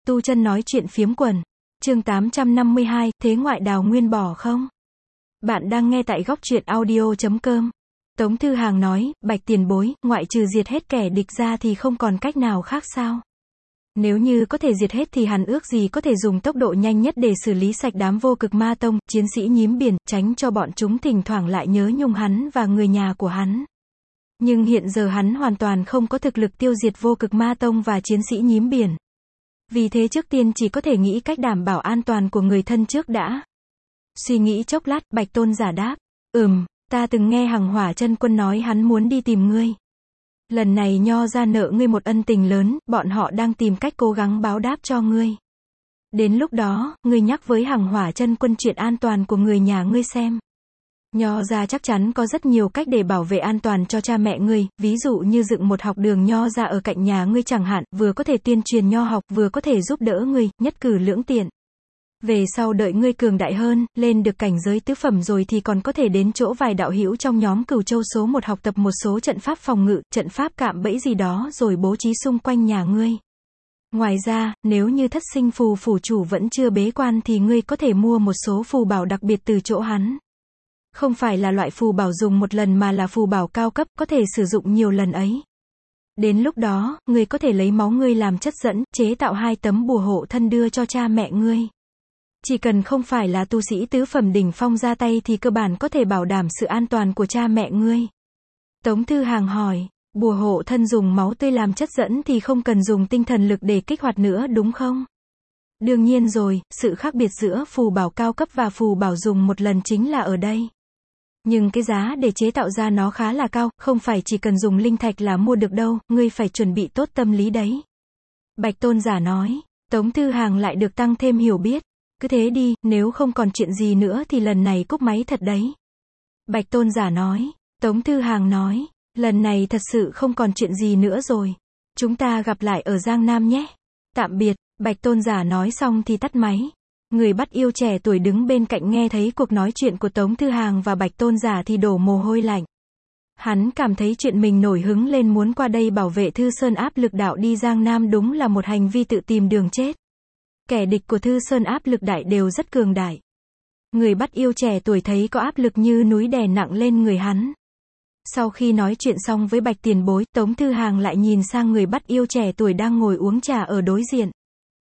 Tu Chân nói chuyện phiếm quần. Chương 852, thế ngoại đào nguyên bỏ không? Bạn đang nghe tại góc truyện audio.com. Tống Thư Hàng nói, Bạch tiền bối, ngoại trừ diệt hết kẻ địch ra thì không còn cách nào khác sao? Nếu như có thể diệt hết thì hắn ước gì có thể dùng tốc độ nhanh nhất để xử lý sạch đám vô cực ma tông, chiến sĩ nhím biển, tránh cho bọn chúng thỉnh thoảng lại nhớ nhung hắn và người nhà của hắn. Nhưng hiện giờ hắn hoàn toàn không có thực lực tiêu diệt vô cực ma tông và chiến sĩ nhím biển. Vì thế trước tiên chỉ có thể nghĩ cách đảm bảo an toàn của người thân trước đã. Suy nghĩ chốc lát, Bạch Tôn giả đáp, ta từng nghe Hằng Hỏa Chân Quân nói hắn muốn đi tìm ngươi. Lần này Nho ra nợ ngươi một ân tình lớn, bọn họ đang tìm cách cố gắng báo đáp cho ngươi. Đến lúc đó, ngươi nhắc với Hằng Hỏa Chân Quân chuyện an toàn của người nhà ngươi xem. Nho ra chắc chắn có rất nhiều cách để bảo vệ an toàn cho cha mẹ ngươi, ví dụ như dựng một học đường Nho ra ở cạnh nhà ngươi chẳng hạn, vừa có thể tuyên truyền Nho học, vừa có thể giúp đỡ ngươi, nhất cử lưỡng tiện. Về sau đợi ngươi cường đại hơn, lên được cảnh giới tứ phẩm rồi thì còn có thể đến chỗ vài đạo hữu trong nhóm Cửu Châu số 1 học tập một số trận pháp phòng ngự, trận pháp cạm bẫy gì đó rồi bố trí xung quanh nhà ngươi. Ngoài ra, nếu như Thất Sinh Phù phủ chủ vẫn chưa bế quan thì ngươi có thể mua một số phù bảo đặc biệt từ chỗ hắn. Không phải là loại phù bảo dùng một lần mà là phù bảo cao cấp, có thể sử dụng nhiều lần ấy. Đến lúc đó, ngươi có thể lấy máu ngươi làm chất dẫn, chế tạo 2 tấm bùa hộ thân đưa cho cha mẹ ngươi. Chỉ cần không phải là tu sĩ tứ phẩm đỉnh phong ra tay thì cơ bản có thể bảo đảm sự an toàn của cha mẹ ngươi. Tống Thư Hàng hỏi, bùa hộ thân dùng máu tươi làm chất dẫn thì không cần dùng tinh thần lực để kích hoạt nữa đúng không? Đương nhiên rồi, sự khác biệt giữa phù bảo cao cấp và phù bảo dùng một lần chính là ở đây. Nhưng cái giá để chế tạo ra nó khá là cao, không phải chỉ cần dùng linh thạch là mua được đâu, ngươi phải chuẩn bị tốt tâm lý đấy. Bạch Tôn giả nói, Tống Thư Hàng lại được tăng thêm hiểu biết. Cứ thế đi, nếu không còn chuyện gì nữa thì lần này cúp máy thật đấy. Bạch Tôn giả nói, Tống Thư Hàng nói, lần này thật sự không còn chuyện gì nữa rồi. Chúng ta gặp lại ở Giang Nam nhé. Tạm biệt, Bạch Tôn giả nói xong thì tắt máy. Người bắt yêu trẻ tuổi đứng bên cạnh nghe thấy cuộc nói chuyện của Tống Thư Hàng và Bạch Tôn giả thì đổ mồ hôi lạnh. Hắn cảm thấy chuyện mình nổi hứng lên muốn qua đây bảo vệ Thư Sơn áp lực đạo đi Giang Nam đúng là một hành vi tự tìm đường chết. Kẻ địch của Thư Sơn áp lực đại đều rất cường đại. Người bắt yêu trẻ tuổi thấy có áp lực như núi đè nặng lên người hắn. Sau khi nói chuyện xong với Bạch tiền bối, Tống Thư Hàng lại nhìn sang người bắt yêu trẻ tuổi đang ngồi uống trà ở đối diện.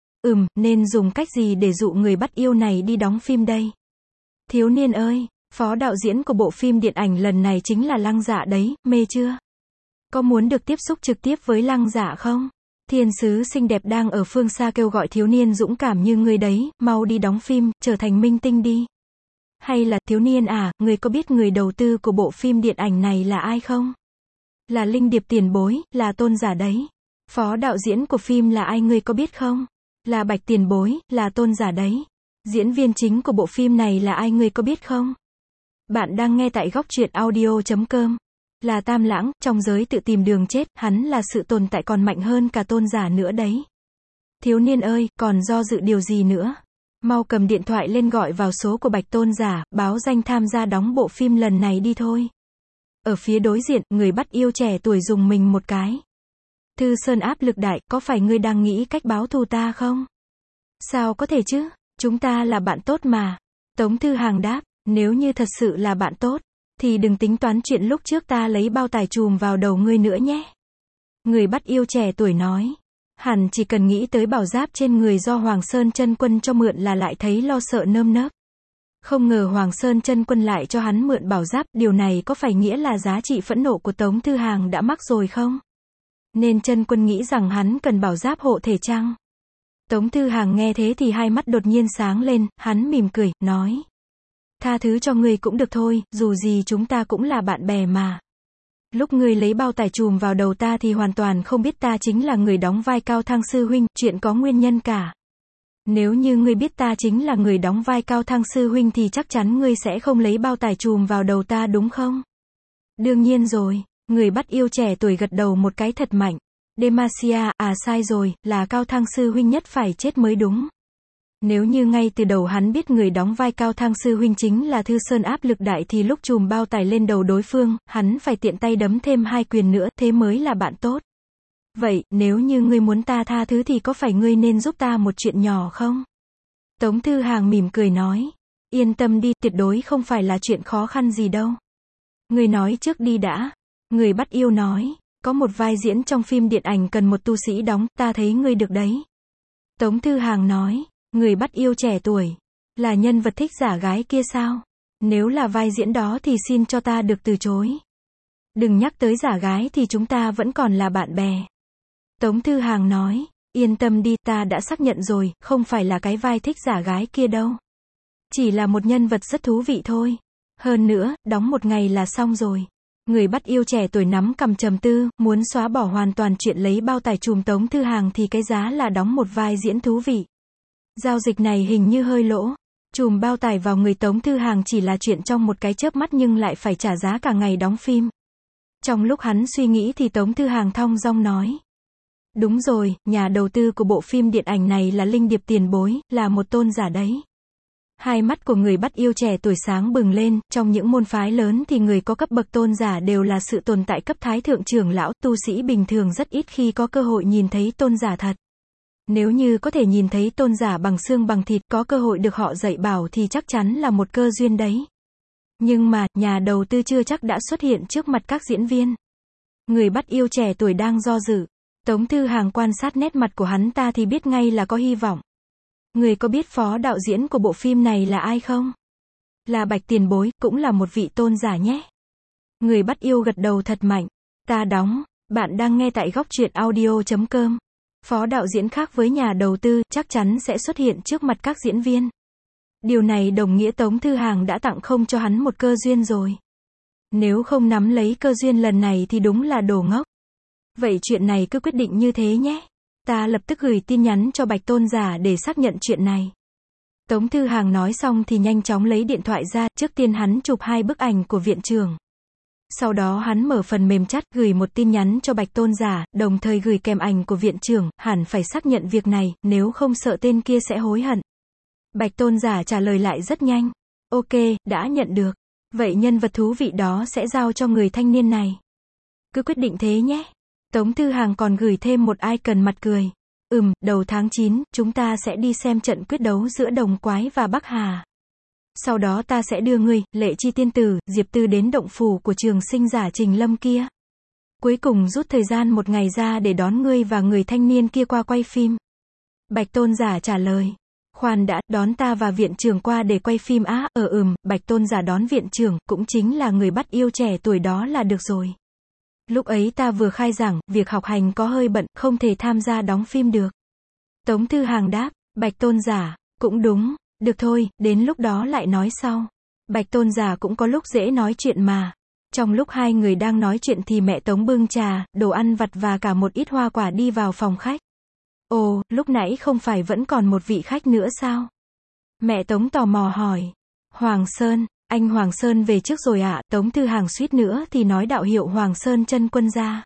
Nên dùng cách gì để dụ người bắt yêu này đi đóng phim đây? Thiếu niên ơi, phó đạo diễn của bộ phim điện ảnh lần này chính là Lăng Dạ đấy, mê chưa? Có muốn được tiếp xúc trực tiếp với Lăng Dạ không? Thiên sứ xinh đẹp đang ở phương xa kêu gọi thiếu niên dũng cảm như ngươi đấy, mau đi đóng phim, trở thành minh tinh đi. Hay là, thiếu niên à, ngươi có biết người đầu tư của bộ phim điện ảnh này là ai không? Là Linh Điệp tiền bối, là Tôn giả đấy. Phó đạo diễn của phim là ai ngươi có biết không? Là Bạch tiền bối, là Tôn giả đấy. Diễn viên chính của bộ phim này là ai ngươi có biết không? Bạn đang nghe tại góc truyện audio.com. Là Tam Lãng, trong giới tự tìm đường chết, hắn là sự tồn tại còn mạnh hơn cả tôn giả nữa đấy. Thiếu niên ơi, còn do dự điều gì nữa? Mau cầm điện thoại lên gọi vào số của Bạch Tôn giả, báo danh tham gia đóng bộ phim lần này đi thôi. Ở phía đối diện, người bắt yêu trẻ tuổi dùng mình một cái. Thư Sơn áp lực đại, có phải ngươi đang nghĩ cách báo thù ta không? Sao có thể chứ? Chúng ta là bạn tốt mà. Tống Thư Hàng đáp, nếu như thật sự là bạn tốt, thì đừng tính toán chuyện lúc trước ta lấy bao tải chùm vào đầu ngươi nữa nhé. Người bắt yêu trẻ tuổi nói, hẳn chỉ cần nghĩ tới bảo giáp trên người do Hoàng Sơn Chân Quân cho mượn là lại thấy lo sợ nơm nớp. Không ngờ Hoàng Sơn Chân Quân lại cho hắn mượn bảo giáp, điều này có phải nghĩa là giá trị phẫn nộ của Tống Thư Hàng đã mắc rồi không? Nên Chân Quân nghĩ rằng hắn cần bảo giáp hộ thể chăng? Tống Thư Hàng nghe thế thì hai mắt đột nhiên sáng lên, hắn mỉm cười, nói. Tha thứ cho ngươi cũng được thôi, dù gì chúng ta cũng là bạn bè mà. Lúc ngươi lấy bao tải chùm vào đầu ta thì hoàn toàn không biết ta chính là người đóng vai Cao Thăng sư huynh, chuyện có nguyên nhân cả. Nếu như ngươi biết ta chính là người đóng vai Cao Thăng sư huynh thì chắc chắn ngươi sẽ không lấy bao tải chùm vào đầu ta đúng không? Đương nhiên rồi, người bắt yêu trẻ tuổi gật đầu một cái thật mạnh. Demacia, sai rồi, là Cao Thăng sư huynh nhất phải chết mới đúng. Nếu như ngay từ đầu hắn biết người đóng vai Cao Thăng sư huynh chính là Thư Sơn áp lực đại thì lúc chùm bao tải lên đầu đối phương, hắn phải tiện tay đấm thêm 2 quyền nữa, thế mới là bạn tốt. Vậy, nếu như ngươi muốn ta tha thứ thì có phải ngươi nên giúp ta một chuyện nhỏ không? Tống Thư Hàng mỉm cười nói. Yên tâm đi, tuyệt đối không phải là chuyện khó khăn gì đâu. Ngươi nói trước đi đã. Người bắt yêu nói. Có một vai diễn trong phim điện ảnh cần một tu sĩ đóng, ta thấy ngươi được đấy. Tống Thư Hàng nói. Người bắt yêu trẻ tuổi. Là nhân vật thích giả gái kia sao? Nếu là vai diễn đó thì xin cho ta được từ chối. Đừng nhắc tới giả gái thì chúng ta vẫn còn là bạn bè. Tống Thư Hàng nói. Yên tâm đi, ta đã xác nhận rồi, không phải là cái vai thích giả gái kia đâu. Chỉ là một nhân vật rất thú vị thôi. Hơn nữa, đóng một ngày là xong rồi. Người bắt yêu trẻ tuổi nắm cằm trầm tư, muốn xóa bỏ hoàn toàn chuyện lấy bao tải chùm Tống Thư Hàng thì cái giá là đóng một vai diễn thú vị. Giao dịch này hình như hơi lỗ. Chùm bao tải vào người Tống Thư Hàng chỉ là chuyện trong một cái chớp mắt nhưng lại phải trả giá cả ngày đóng phim. Trong lúc hắn suy nghĩ thì Tống Thư Hàng thong dong nói. Đúng rồi, nhà đầu tư của bộ phim điện ảnh này là Linh Điệp tiền bối, là một tôn giả đấy. Hai mắt của người bắt yêu trẻ tuổi sáng bừng lên, trong những môn phái lớn thì người có cấp bậc tôn giả đều là sự tồn tại cấp thái thượng trưởng lão, tu sĩ bình thường rất ít khi có cơ hội nhìn thấy tôn giả thật. Nếu như có thể nhìn thấy tôn giả bằng xương bằng thịt, có cơ hội được họ dạy bảo thì chắc chắn là một cơ duyên đấy. Nhưng mà, nhà đầu tư chưa chắc đã xuất hiện trước mặt các diễn viên. Người bắt yêu trẻ tuổi đang do dự. Tống Thư Hàng quan sát nét mặt của hắn ta thì biết ngay là có hy vọng. Người có biết phó đạo diễn của bộ phim này là ai không? Là Bạch tiền bối, cũng là một vị tôn giả nhé. Người bắt yêu gật đầu thật mạnh. Ta đóng, bạn đang nghe tại goctruyện.audio.com. Phó đạo diễn khác với nhà đầu tư, chắc chắn sẽ xuất hiện trước mặt các diễn viên. Điều này đồng nghĩa Tống Thư Hàng đã tặng không cho hắn một cơ duyên rồi. Nếu không nắm lấy cơ duyên lần này thì đúng là đồ ngốc. Vậy chuyện này cứ quyết định như thế nhé. Ta lập tức gửi tin nhắn cho Bạch tôn giả để xác nhận chuyện này. Tống Thư Hàng nói xong thì nhanh chóng lấy điện thoại ra, trước tiên hắn chụp 2 bức ảnh của viện trưởng. Sau đó hắn mở phần mềm chat, gửi một tin nhắn cho Bạch tôn giả, đồng thời gửi kèm ảnh của viện trưởng, hẳn phải xác nhận việc này, nếu không sợ tên kia sẽ hối hận. Bạch tôn giả trả lời lại rất nhanh. Ok, đã nhận được. Vậy nhân vật thú vị đó sẽ giao cho người thanh niên này. Cứ quyết định thế nhé. Tống Thư Hàng còn gửi thêm một icon mặt cười. Đầu tháng 9, chúng ta sẽ đi xem trận quyết đấu giữa Đồng Quái và Bắc Hà. Sau đó ta sẽ đưa ngươi, Lệ Chi tiên tử, Diệp Tư đến động phủ của trường sinh giả Trình Lâm kia. Cuối cùng rút thời gian một ngày ra để đón ngươi và người thanh niên kia qua quay phim. Bạch tôn giả trả lời. Khoan đã, đón ta và viện trưởng qua để quay phim á? Bạch tôn giả đón viện trưởng, cũng chính là người bắt yêu trẻ tuổi đó là được rồi. Lúc ấy ta vừa khai giảng, việc học hành có hơi bận, không thể tham gia đóng phim được. Tống Thư Hàng đáp. Bạch tôn giả, cũng đúng, được thôi, đến lúc đó lại nói sau. Bạch tôn giả cũng có lúc dễ nói chuyện mà. Trong lúc hai người đang nói chuyện thì mẹ Tống bưng trà, đồ ăn vặt và cả một ít hoa quả đi vào phòng khách. Ồ, lúc nãy không phải vẫn còn một vị khách nữa sao? Mẹ Tống tò mò hỏi. Hoàng Sơn, anh Hoàng Sơn về trước rồi ạ. Tống Thư Hàng suýt nữa thì nói đạo hiệu Hoàng Sơn chân quân ra.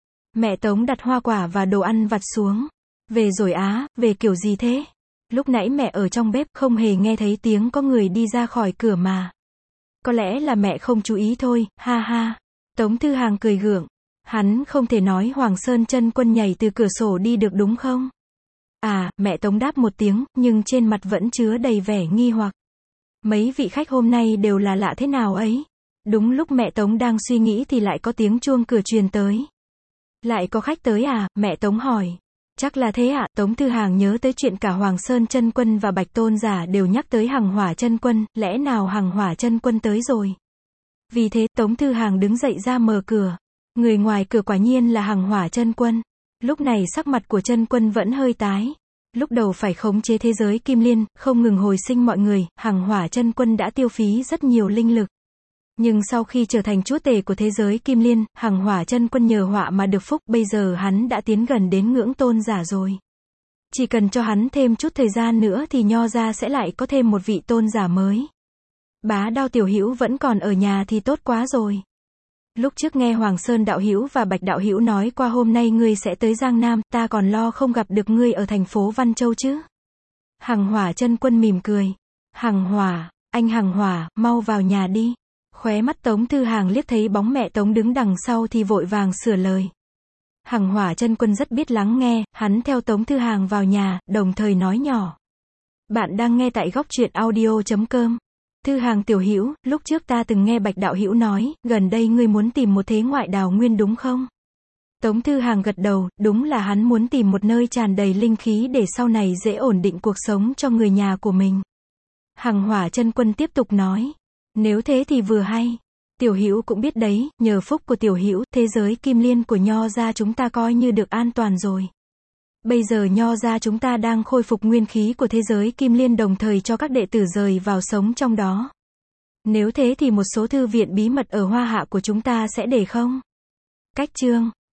Mẹ Tống đặt hoa quả và đồ ăn vặt xuống. Về rồi á, về kiểu gì thế? Lúc nãy mẹ ở trong bếp không hề nghe thấy tiếng có người đi ra khỏi cửa mà. Có lẽ là mẹ không chú ý thôi, ha ha. Tống Thư Hàng cười gượng. Hắn không thể nói Hoàng Sơn chân quân nhảy từ cửa sổ đi được đúng không? À, mẹ Tống đáp một tiếng, nhưng trên mặt vẫn chứa đầy vẻ nghi hoặc. Mấy vị khách hôm nay đều là lạ thế nào ấy? Đúng lúc mẹ Tống đang suy nghĩ thì lại có tiếng chuông cửa truyền tới. Lại có khách tới à? Mẹ Tống hỏi. Chắc là thế ạ. Tống Thư Hàng nhớ tới chuyện cả Hoàng Sơn chân quân và Bạch tôn giả đều nhắc tới Hằng Hỏa chân quân, lẽ nào Hằng Hỏa chân quân tới rồi? Vì thế, Tống Thư Hàng đứng dậy ra mở cửa. Người ngoài cửa quả nhiên là Hằng Hỏa chân quân. Lúc này sắc mặt của chân quân vẫn hơi tái. Lúc đầu phải khống chế thế giới Kim Liên, không ngừng hồi sinh mọi người, Hằng Hỏa chân quân đã tiêu phí rất nhiều linh lực. Nhưng sau khi trở thành chúa tể của thế giới Kim Liên, Hằng Hỏa chân quân nhờ họa mà được phúc, bây giờ hắn đã tiến gần đến ngưỡng tôn giả rồi. Chỉ cần cho hắn thêm chút thời gian nữa thì Nho gia sẽ lại có thêm một vị tôn giả mới. Bá Đao tiểu hữu vẫn còn ở nhà thì tốt quá rồi. Lúc trước nghe Hoàng Sơn đạo hữu và Bạch đạo hữu nói qua hôm nay ngươi sẽ tới Giang Nam, ta còn lo không gặp được ngươi ở thành phố Văn Châu chứ. Hằng Hỏa chân quân mỉm cười. Hằng Hỏa, anh Hằng Hỏa, mau vào nhà đi. Khóe mắt Tống Thư Hàng liếc thấy bóng mẹ Tống đứng đằng sau thì vội vàng sửa lời. Hằng Hỏa Chân Quân rất biết lắng nghe, hắn theo Tống Thư Hàng vào nhà, đồng thời nói nhỏ. Bạn đang nghe tại góc truyện audio.com. Thư Hàng tiểu hữu, lúc trước ta từng nghe Bạch đạo hữu nói, gần đây ngươi muốn tìm một thế ngoại đào nguyên đúng không? Tống Thư Hàng gật đầu, đúng là hắn muốn tìm một nơi tràn đầy linh khí để sau này dễ ổn định cuộc sống cho người nhà của mình. Hằng Hỏa Chân Quân tiếp tục nói, nếu thế thì vừa hay. Tiểu hữu cũng biết đấy, nhờ phúc của tiểu hữu, thế giới kim liên của Nho gia chúng ta coi như được an toàn rồi. Bây giờ Nho gia chúng ta đang khôi phục nguyên khí của thế giới kim liên, đồng thời cho các đệ tử rời vào sống trong đó. Nếu thế thì một số thư viện bí mật ở Hoa Hạ của chúng ta sẽ để không? Cách chương